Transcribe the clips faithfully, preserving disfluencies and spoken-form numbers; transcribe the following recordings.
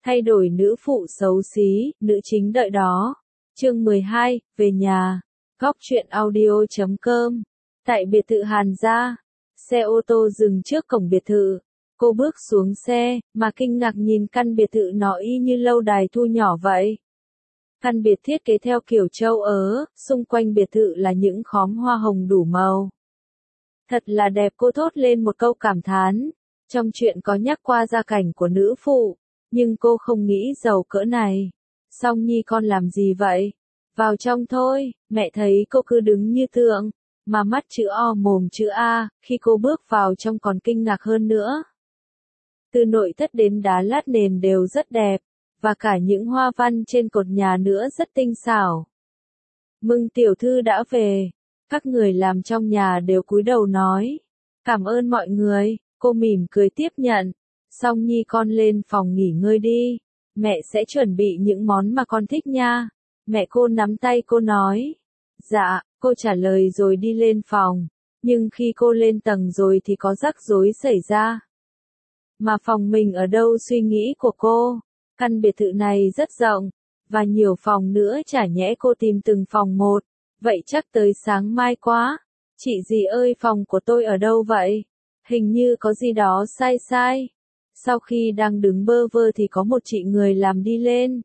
Thay đổi nữ phụ xấu xí, nữ chính đợi đó. Chương mười hai, về nhà. Góc truyện audio chấm com. Tại biệt thự Hàn gia, xe ô tô dừng trước cổng biệt thự. Cô bước xuống xe, mà kinh ngạc nhìn căn biệt thự nó y như lâu đài thu nhỏ vậy. Căn biệt thiết kế theo kiểu châu Ớ, xung quanh biệt thự là những khóm hoa hồng đủ màu. Thật là đẹp, cô thốt lên một câu cảm thán. Trong chuyện có nhắc qua gia cảnh của nữ phụ, nhưng cô không nghĩ giàu cỡ này. Song Nhi con làm gì vậy? Vào trong thôi. Mẹ thấy cô cứ đứng như tượng, mà mắt chữ O mồm chữ A, khi cô bước vào trong còn kinh ngạc hơn nữa. Từ nội thất đến đá lát nền đều rất đẹp, và cả những hoa văn trên cột nhà nữa rất tinh xảo. Mừng tiểu thư đã về. Các người làm trong nhà đều cúi đầu nói. Cảm ơn mọi người, cô mỉm cười tiếp nhận. Song Nhi con lên phòng nghỉ ngơi đi. Mẹ sẽ chuẩn bị những món mà con thích nha. Mẹ cô nắm tay cô nói. Dạ, cô trả lời rồi đi lên phòng. Nhưng khi cô lên tầng rồi thì có rắc rối xảy ra. Mà phòng mình ở đâu suy nghĩ của cô? Căn biệt thự này rất rộng, và nhiều phòng nữa, chả nhẽ cô tìm từng phòng một. Vậy chắc tới sáng mai quá. Chị dì ơi, phòng của tôi ở đâu vậy? Hình như có gì đó sai sai. Sau khi đang đứng bơ vơ thì có một chị người làm đi lên.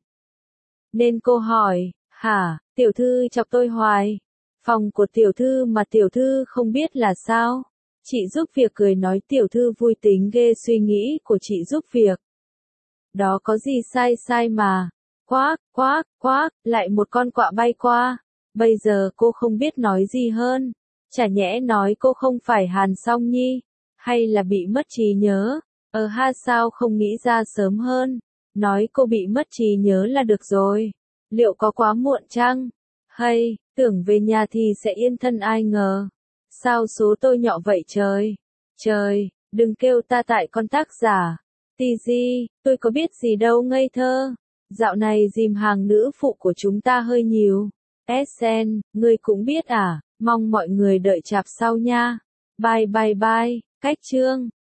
Nên cô hỏi, hả, tiểu thư chọc tôi hoài. Phòng của tiểu thư mà tiểu thư không biết là sao? Chị giúp việc cười nói, tiểu thư vui tính ghê, suy nghĩ của chị giúp việc. Đó có gì sai sai mà. Quác, quác, quác, lại một con quạ bay qua. Bây giờ cô không biết nói gì hơn. Chả nhẽ nói cô không phải Hàn Song Nhi, hay là bị mất trí nhớ. Ờ ha, sao không nghĩ ra sớm hơn. Nói cô bị mất trí nhớ là được rồi. Liệu có quá muộn chăng? Hay, tưởng về nhà thì sẽ yên thân, ai ngờ. Sao số tôi nhỏ vậy trời? Trời, đừng kêu ta tại con tác giả. Tì gì, tôi có biết gì đâu ngây thơ. Dạo này dìm hàng nữ phụ của chúng ta hơi nhiều. ét en, ngươi cũng biết à? Mong mọi người đợi chạp sau nha. Bye bye bye, cách chương.